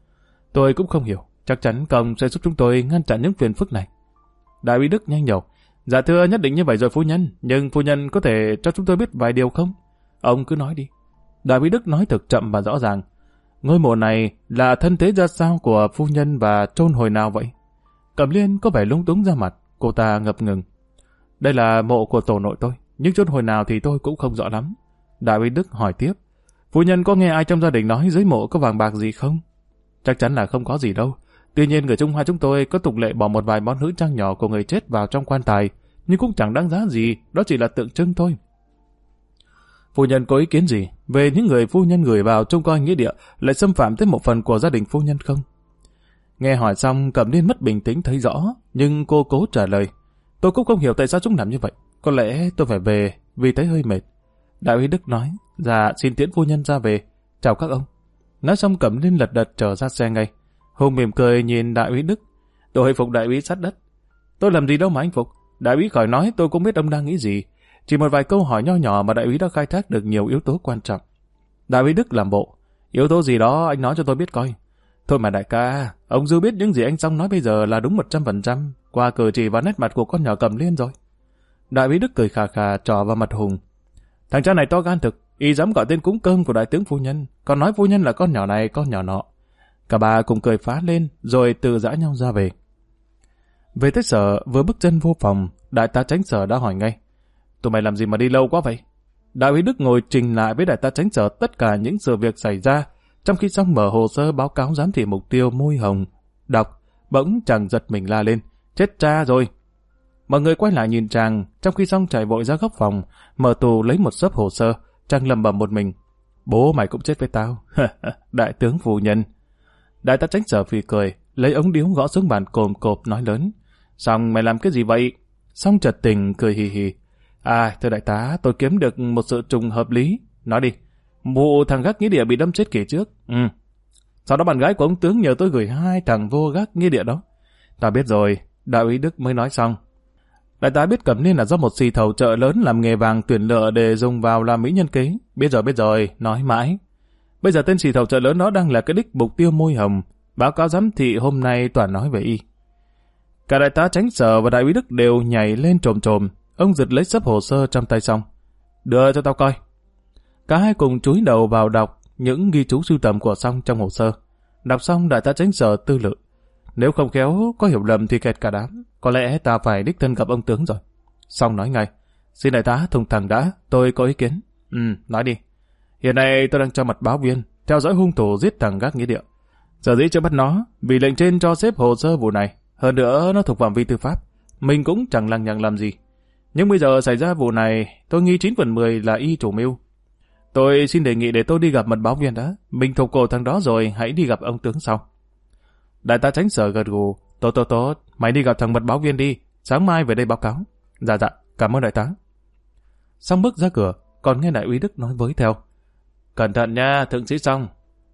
Tôi cũng không hiểu, chắc chắn công sẽ giúp chúng tôi ngăn chặn những phiền phức này. Đại úy Đức nhanh nhẩu. Dạ thưa, nhất định như vậy rồi phu nhân, nhưng phu nhân có thể cho chúng tôi biết vài điều không? Ông cứ nói đi. Đại úy Đức nói thực chậm và rõ ràng. Ngôi mộ này là thân thế ra sao của phu nhân và chôn hồi nào vậy? Cẩm Liên có vẻ lúng túng ra mặt, cô ta ngập ngừng. Đây là mộ của tổ nội tôi, nhưng chôn hồi nào thì tôi cũng không rõ lắm. Đại úy Đức hỏi tiếp. Phu nhân có nghe ai trong gia đình nói dưới mộ có vàng bạc gì không? Chắc chắn là không có gì đâu. Tuy nhiên người Trung Hoa chúng tôi có tục lệ bỏ một vài món nữ trang nhỏ của người chết vào trong quan tài, nhưng cũng chẳng đáng giá gì, đó chỉ là tượng trưng thôi. Phu nhân có ý kiến gì về những người phu nhân gửi vào trông coi nghĩa địa lại xâm phạm tới một phần của gia đình phu nhân không? Nghe hỏi xong, Cẩm Liên mất bình tĩnh thấy rõ, nhưng cô cố trả lời. Tôi cũng không hiểu tại sao chúng làm như vậy. Có lẽ tôi phải về vì thấy hơi mệt. Đại úy Đức nói, dạ xin tiễn phu nhân ra về. Chào các ông. Nói xong Cẩm Liên lật đật trở ra xe ngay. Hùng mỉm cười nhìn đại úy Đức. Tôi phục đại úy sát đất. Tôi làm gì đâu mà anh phục. Đại úy khỏi nói tôi cũng biết ông đang nghĩ gì. Chỉ một vài câu hỏi nho nhỏ mà đại úy đã khai thác được nhiều yếu tố quan trọng. Đại úy Đức làm bộ. Yếu tố gì đó anh nói cho tôi biết coi. Thôi mà đại ca, ông dư biết những gì anh Song nói bây giờ là đúng 100%, qua cử chỉ và nét mặt của con nhỏ Cẩm Liên rồi. Đại úy Đức cười khà khà trò vào mặt Hùng. Thằng cha này to gan thực, y dám gọi tên cúng cơm của đại tướng phu nhân, còn nói phu nhân là con nhỏ này, con nhỏ nọ. Cả ba cùng cười phá lên, rồi từ giã nhau ra về. Về tới sở, vừa bước chân vô phòng, đại tá Chánh Sở đã hỏi ngay. Tụi mày làm gì mà đi lâu quá vậy? Đại úy Đức ngồi trình lại với đại tá Chánh Sở tất cả những sự việc xảy ra, trong khi Song mở hồ sơ báo cáo giám thị mục tiêu môi hồng. Đọc, bỗng chàng giật mình la lên. Chết cha rồi! Mọi người quay lại nhìn chàng, trong khi Song chạy vội ra góc phòng, mở tù lấy một xấp hồ sơ. Chàng lầm bầm một mình. Bố mày cũng chết với tao. Đại tướng phu nhân. Đại tá Chánh Sở phì cười, lấy ống điếu gõ xuống bàn cồm cộp nói lớn. Song mày làm cái gì vậy? Song chợt tình cười hì hì. Thưa đại tá, tôi kiếm được một sự trùng hợp lý. Nói đi. Vụ thằng gác nghĩa địa bị đâm chết kỳ trước. Sau đó bạn gái của ông tướng nhờ tôi gửi 2 thằng vô gác nghĩa địa đó. Ta biết rồi. Đại úy Đức mới nói xong. Đại tá biết Cẩm Liên là do một xì thầu chợ lớn làm nghề vàng tuyển lựa để dùng vào làm mỹ nhân kế. Biết rồi, nói mãi. Bây giờ tên xì thầu chợ lớn đó đang là cái đích mục tiêu môi hồng. Báo cáo giám thị hôm nay toàn nói về y. Cả đại tá Chánh Sở và đại úy Đức đều nhảy lên trồm trồm. Ông giật lấy xấp hồ sơ trong tay Song. Đưa cho tao coi. Cả hai cùng chúi đầu vào đọc những ghi chú sưu tầm của Song trong hồ sơ. Đọc xong đại tá Chánh Sở tư lự. Nếu không khéo có hiểu lầm thì kẹt cả đám. Có lẽ ta phải đích thân gặp ông tướng rồi. Song nói ngay. Xin đại tá thùng thẳng đã, tôi có ý kiến. Nói đi. Hiện nay tôi đang cho mặt báo viên theo dõi hung thủ giết thằng gác nghĩa địa. Sở dĩ chưa bắt nó vì lệnh trên cho xếp hồ sơ vụ này. Hơn nữa nó thuộc phạm vi tư pháp. Mình cũng chẳng lằng nhằng làm gì. Nhưng bây giờ xảy ra vụ này, tôi nghi 9/10 là y chủ mưu. Tôi xin đề nghị để tôi đi gặp mật báo viên đã. Mình thuộc cổ thằng đó rồi, hãy đi gặp ông tướng sau. Đại tá Chánh Sở gật gù. Tốt, mày đi gặp thằng mật báo viên đi. Sáng mai về đây báo cáo. Dạ, cảm ơn đại tá. Xong bước ra cửa, còn nghe đại úy Đức nói với theo. Cẩn thận nha, thượng sĩ Song.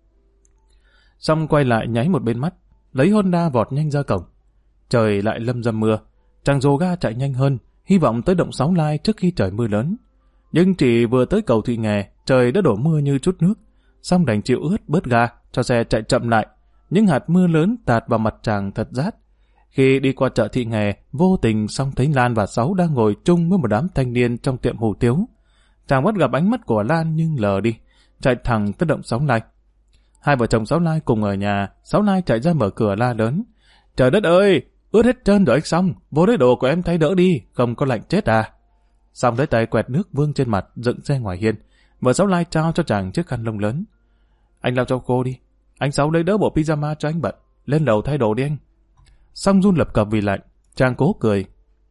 Song quay lại nháy một bên mắt, lấy Honda vọt nhanh ra cổng. Trời lại lâm râm mưa. Chàng dồ ga chạy nhanh hơn, hy vọng tới động Sáu Lai trước khi trời mưa lớn. Nhưng chỉ vừa tới cầu Thị Nghè, trời đã đổ mưa như chút nước. Song đành chịu ướt bớt ga, cho xe chạy chậm lại. Những hạt mưa lớn tạt vào mặt chàng thật rát. Khi đi qua chợ Thị Nghè, vô tình Song thấy Lan và Sáu đang ngồi chung với một đám thanh niên trong tiệm hủ tiếu. Chàng bắt gặp ánh mắt của Lan nhưng lờ đi, chạy thẳng tới động Sáu Lai. Hai vợ chồng Sáu Lai cùng ở nhà, Sáu Lai chạy ra mở cửa la lớn. Trời đất ơi, ướt hết trơn rồi anh Song, vô lấy đồ của em thay đỡ đi, không có lạnh chết à. Song lấy tay quẹt nước vương trên mặt, dựng xe ngoài hiên. Vợ Sáu Lai trao cho chàng chiếc khăn lông lớn. Anh lau cho cô đi, anh Sáu lấy đỡ bộ pyjama cho anh bận, lên lầu thay đồ đi anh. Song run lập cập vì lạnh, chàng cố cười.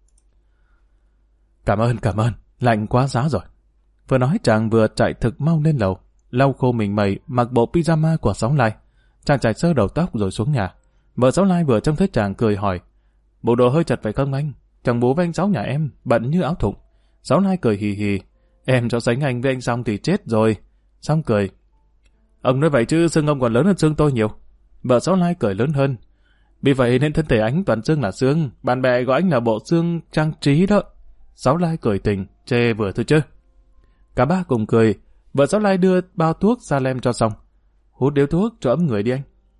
Cảm ơn, lạnh quá giá rồi. Vừa nói chàng vừa chạy thực mau lên lầu, lau khô mình mẩy, mặc bộ pyjama của Sáu Lai. Chàng chải sơ đầu tóc rồi xuống nhà. Vợ Sáu Lai vừa trông thấy chàng cười hỏi. Bộ đồ hơi chật phải không anh? Chàng bố với anh Sáu nhà em, bận như áo thụng. Sáu Lai cười hì hì. Em cho sánh anh với anh Song thì chết rồi. Song cười. Ông nói vậy chứ xương ông còn lớn hơn xương tôi nhiều. Vợ Sáu Lai cười lớn hơn. Vì vậy nên thân thể anh toàn xương là xương, bạn bè gọi anh là bộ xương trang trí đó. Sáu Lai cười tình, chê vừa thôi chứ. Cả ba cùng cười. Vợ Sáu Lai đưa bao thuốc Salem cho Song. Hút điếu thuốc cho ấm người đi anh.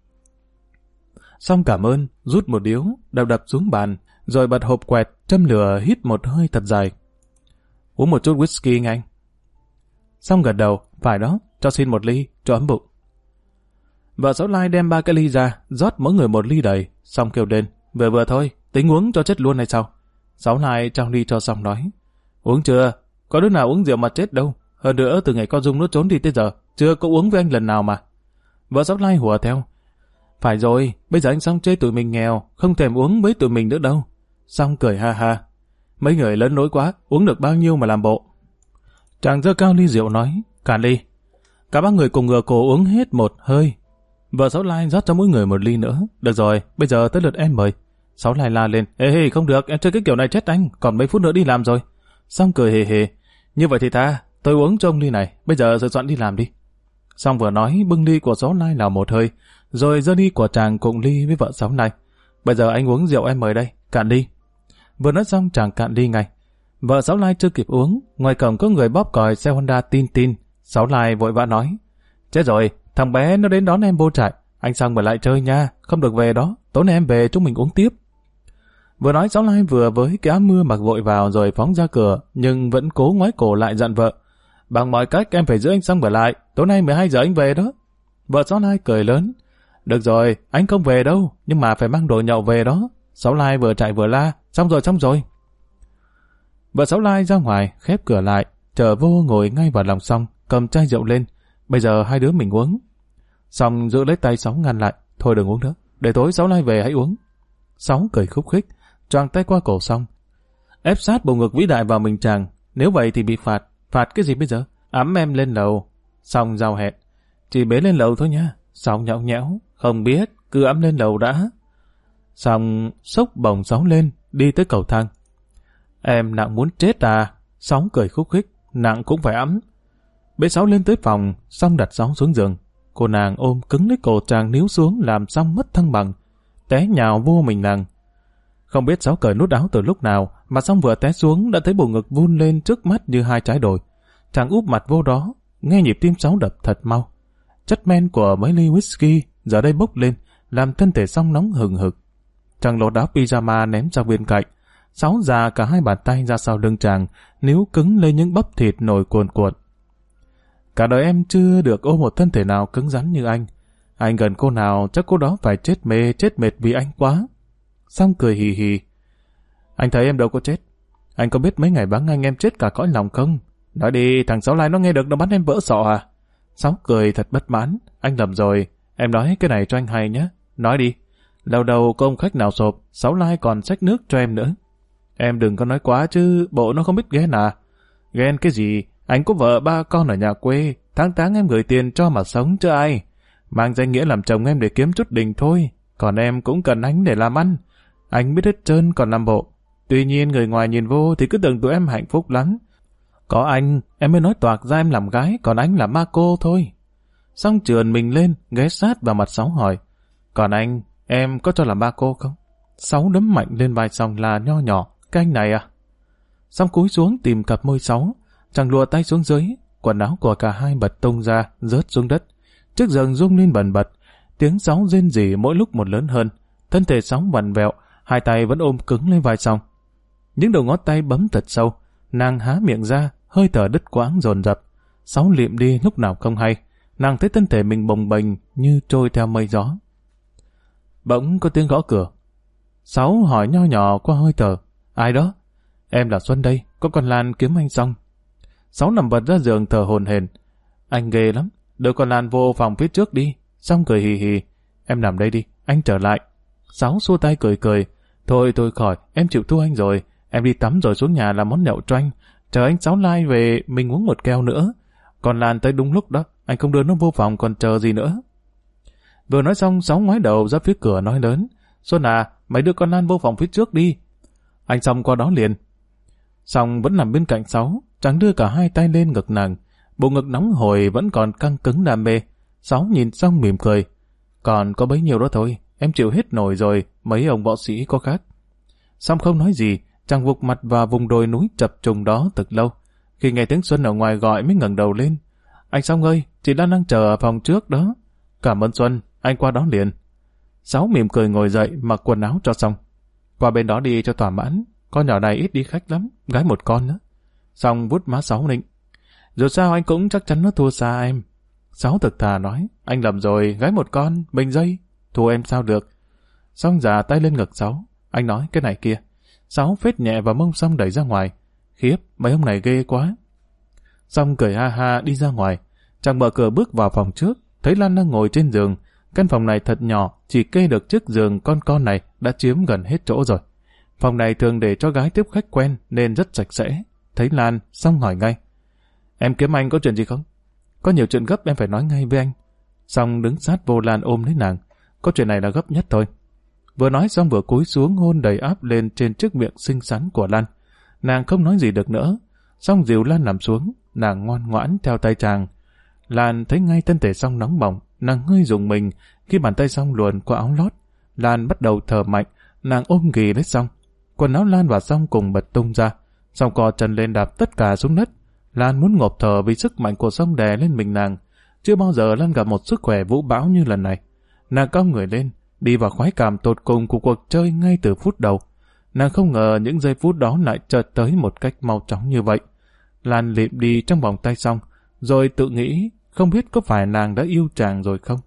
Song cảm ơn, rút một điếu, đập xuống bàn, rồi bật hộp quẹt, châm lửa hít một hơi thật dài. Uống một chút whisky anh. Song gật đầu, phải đó, cho xin một ly, cho ấm bụng. Vợ Sáu Lai đem 3 cái ly ra, rót mỗi người một ly đầy. Song kêu lên, vừa thôi, tính uống cho chết luôn hay sao? Sáu Lai trao ly cho Song nói, uống chưa? Có đứa nào uống rượu mà chết đâu. Hơn nữa từ ngày con Dung nó trốn đi tới giờ, chưa có uống với anh lần nào mà. Vợ Sáu Lai hùa theo, phải rồi, bây giờ anh Song chê tụi mình nghèo, không thèm uống với tụi mình nữa đâu. Song cười ha ha, mấy người lớn lối quá, uống được bao nhiêu mà làm bộ. Chàng giơ cao ly rượu nói, cạn ly. Cả ba người cùng ngửa cổ uống hết một hơi. Vợ Sáu Lai rót cho mỗi người một ly nữa. Được rồi, bây giờ tới lượt em mời. Sáu Lai la lên, ê không được, em chơi cái kiểu này chết anh, còn mấy phút nữa đi làm rồi. Song cười hề hề, như vậy thì ta, tôi uống cho ông ly này, bây giờ sửa soạn đi làm đi. Xong vừa nói bưng ly của Sáu Lai là một hơi, rồi giơ ly của chàng cùng ly với vợ Sáu Lai. Bây giờ anh uống rượu em mời đây, cạn ly. Vừa nói xong chàng cạn ly ngay. Vợ Sáu Lai chưa kịp uống, ngoài cổng có người bóp còi xe Honda tin tin. Sáu Lai vội vã nói, chết rồi, thằng bé nó đến đón em vô trại, anh xong mà lại chơi nha, không được về đó, tối nay em về chúng mình uống tiếp. Vừa nói Sáu Lai vừa với cái áo mưa mặc vội vào rồi phóng ra cửa, nhưng vẫn cố ngoái cổ lại dặn vợ, bằng mọi cách em phải giữ anh xong ở lại, tối nay 12 giờ anh về đó. Vợ Sáu Lai cười lớn, được rồi, anh không về đâu, nhưng mà phải mang đồ nhậu về đó. Sáu Lai vừa chạy vừa la, xong rồi. Vợ Sáu Lai ra ngoài, khép cửa lại, chờ vô ngồi ngay vào lòng Song, cầm chai rượu lên. Bây giờ hai đứa mình uống. Song giữ lấy tay Sáu ngăn lại, thôi đừng uống nữa, để tối Sáu Lai về hãy uống. Sáu cười khúc khích, choàng tay qua cổ Song, ép sát bầu ngực vĩ đại vào mình chàng. Nếu vậy thì bị phạt, phạt cái gì bây giờ? Ẵm em lên lầu. Song giao hẹn, chỉ bế lên lầu thôi nha. Song nhõng nhẽo, không biết, cứ ẵm lên lầu đã. Song xốc bồng Sáu lên, đi tới cầu thang. Em nặng muốn chết à? Sáu cười khúc khích, nặng cũng phải ẵm. Bế Sáu lên tới phòng, Song đặt Sáu xuống giường. Cô nàng ôm cứng lấy cổ chàng níu xuống làm Song mất thăng bằng, té nhào vô mình nàng. Không biết Sáu cởi nút áo từ lúc nào mà Song vừa té xuống đã thấy bộ ngực vun lên trước mắt như hai trái đồi. Chàng úp mặt vô đó, nghe nhịp tim Sáu đập thật mau. Chất men của mấy ly whisky giờ đây bốc lên, làm thân thể Song nóng hừng hực. Chàng lột áo pyjama ném sang bên cạnh. Sáu già cả hai bàn tay ra sau lưng chàng, níu cứng lấy những bắp thịt nổi cuồn cuộn. Cả đời em chưa được ôm một thân thể nào cứng rắn như anh. Anh gần cô nào chắc cô đó phải chết mê chết mệt vì anh quá. Xong cười hì hì. Anh thấy em đâu có chết. Anh có biết mấy ngày bắn anh em chết cả cõi lòng không? Nói đi, thằng Sáu Lai nó nghe được nó bắn em vỡ sọ à? Sáu cười thật bất mãn. Anh lầm rồi, em nói cái này cho anh hay nhé. Nói đi. Lâu đầu có ông khách nào sộp, Sáu Lai còn xách nước cho em nữa. Em đừng có nói quá chứ, bộ nó không biết ghen à. Ghen cái gì, anh có vợ 3 con ở nhà quê, tháng em gửi tiền cho mà sống chứ ai. Mang danh nghĩa làm chồng em để kiếm chút đình thôi, còn em cũng cần anh để làm ăn. Anh biết hết trơn còn làm bộ. Tuy nhiên người ngoài nhìn vô thì cứ tưởng tụi em hạnh phúc lắm. Có anh, em mới nói toạc ra em làm gái, còn anh là ma cô thôi. Xong trườn mình lên, ghé sát vào mặt Sáu hỏi, còn anh, em có cho làm ma cô không? Sáu đấm mạnh lên vai Xong là nho nhỏ, cái anh này à? Xong cúi xuống tìm cặp môi Sáu, chàng lùa tay xuống dưới, quần áo của cả hai bật tung ra, rớt xuống đất. Chiếc giường rung lên bần bật, tiếng Sáu rên rỉ mỗi lúc một lớn hơn. Thân thể Sáu vặn vẹo, hai tay vẫn ôm cứng lên vai Xong. Những đầu ngón tay bấm thật sâu, nàng há miệng ra, hơi thở đứt quãng dồn dập. Sáu liệm đi lúc nào không hay, nàng thấy thân thể mình bồng bềnh như trôi theo mây gió. Bỗng có tiếng gõ cửa. Sáu hỏi nho nhỏ qua hơi thở, ai đó? Em là Xuân đây, có con Lan kiếm anh xong. Sáu nằm vật ra giường thở hổn hển. Anh ghê lắm, đưa con Lan vô phòng phía trước đi. Xong cười hì hì, em nằm đây đi, anh trở lại. Sáu xua tay cười cười, thôi khỏi, em chịu thua anh rồi, em đi tắm rồi xuống nhà làm món nhậu cho anh. Chờ anh Sáu Lai về, mình uống một keo nữa. Còn Lan tới đúng lúc đó, anh không đưa nó vô phòng còn chờ gì nữa. Vừa nói xong, Sáu ngoái đầu ra phía cửa nói lớn, Xuân à, mày đưa con Lan vô phòng phía trước đi. Anh Xong qua đó liền. Xong vẫn nằm bên cạnh Sáu, chàng đưa cả hai tay lên ngực nàng, bộ ngực nóng hổi vẫn còn căng cứng đam mê. Sáu nhìn Xong mỉm cười, còn có bấy nhiêu đó thôi, em chịu hết nổi rồi, mấy ông võ sĩ có khác. Xong không nói gì, chàng vụt mặt vào vùng đồi núi chập trùng đó thật lâu. Khi nghe tiếng Xuân ở ngoài gọi mới ngẩng đầu lên. Anh Xong ơi, chị Lan đang chờ ở phòng trước đó. Cảm ơn Xuân, anh qua đó liền. Sáu mỉm cười ngồi dậy mặc quần áo cho xong. Qua bên đó đi cho thỏa mãn, con nhỏ này ít đi khách lắm, gái một con nữa. Xong vuốt má Sáu nịnh. Dù sao anh cũng chắc chắn nó thua xa em. Sáu thực thà nói, anh lầm rồi, gái một con, mình dây, thua em sao được. Xong già tay lên ngực Sáu, anh nói cái này kia. Sáu phết nhẹ vào mông Xong đẩy ra ngoài. Khiếp, mấy ông này ghê quá. Xong cười ha ha đi ra ngoài. Chàng mở cửa bước vào phòng trước, thấy Lan đang ngồi trên giường. Căn phòng này thật nhỏ, chỉ kê được chiếc giường con này đã chiếm gần hết chỗ rồi. Phòng này thường để cho gái tiếp khách quen nên rất sạch sẽ. Thấy Lan, Xong hỏi ngay, em kiếm anh có chuyện gì không? Có nhiều chuyện gấp em phải nói ngay với anh. Xong đứng sát vô Lan ôm lấy nàng, có chuyện này là gấp nhất thôi. Vừa nói xong vừa cúi xuống hôn đầy áp lên trên chiếc miệng xinh xắn của Lan. Nàng không nói gì được nữa. Xong dìu Lan nằm xuống, nàng ngoan ngoãn theo tay chàng. Lan thấy ngay thân thể Song nóng bỏng, nàng hơi rùng mình khi bàn tay Song luồn qua áo lót. Lan bắt đầu thở mạnh, nàng ôm ghì lấy Song. Quần áo Lan và Song cùng bật tung ra. Song co chân lên đạp tất cả xuống đất. Lan muốn ngộp thở vì sức mạnh của Song đè lên mình nàng. Chưa bao giờ Lan gặp một sức khỏe vũ bão như lần này. Nàng cong người lên, đi vào khoái cảm tột cùng của cuộc chơi ngay từ phút đầu. Nàng không ngờ những giây phút đó lại chợt tới một cách mau chóng như vậy. Lan lịm đi trong vòng tay Song, rồi tự nghĩ không biết có phải nàng đã yêu chàng rồi không.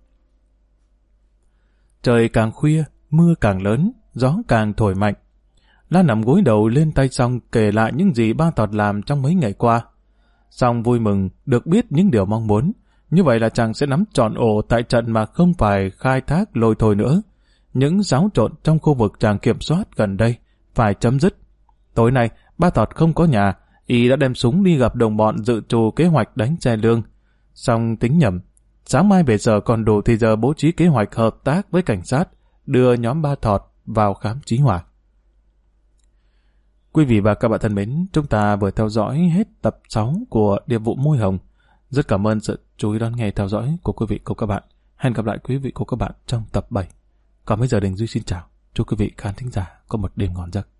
Trời càng khuya, mưa càng lớn, gió càng thổi mạnh. Lan nằm gối đầu lên tay Song kể lại những gì ba Thọt làm trong mấy ngày qua. Song vui mừng được biết những điều mong muốn. Như vậy là chàng sẽ nắm trọn ổ tại trận mà không phải khai thác lôi thôi nữa. Những xáo trộn trong khu vực chàng kiểm soát gần đây phải chấm dứt. Tối nay, ba Thọt không có nhà, y đã đem súng đi gặp đồng bọn dự trù kế hoạch đánh xe lương. Song tính nhầm, sáng mai về giờ còn đủ thì giờ bố trí kế hoạch hợp tác với cảnh sát, đưa nhóm ba Thọt vào khám chí hỏa. Quý vị và các bạn thân mến, chúng ta vừa theo dõi hết tập 6 của Điệp vụ Môi Hồng. Rất cảm ơn sự chú ý đón nghe theo dõi của quý vị cùng các bạn. Hẹn gặp lại quý vị cùng các bạn trong tập 7. Còn bây giờ Đình Duy xin chào. Chúc quý vị khán thính giả có một đêm ngon giấc.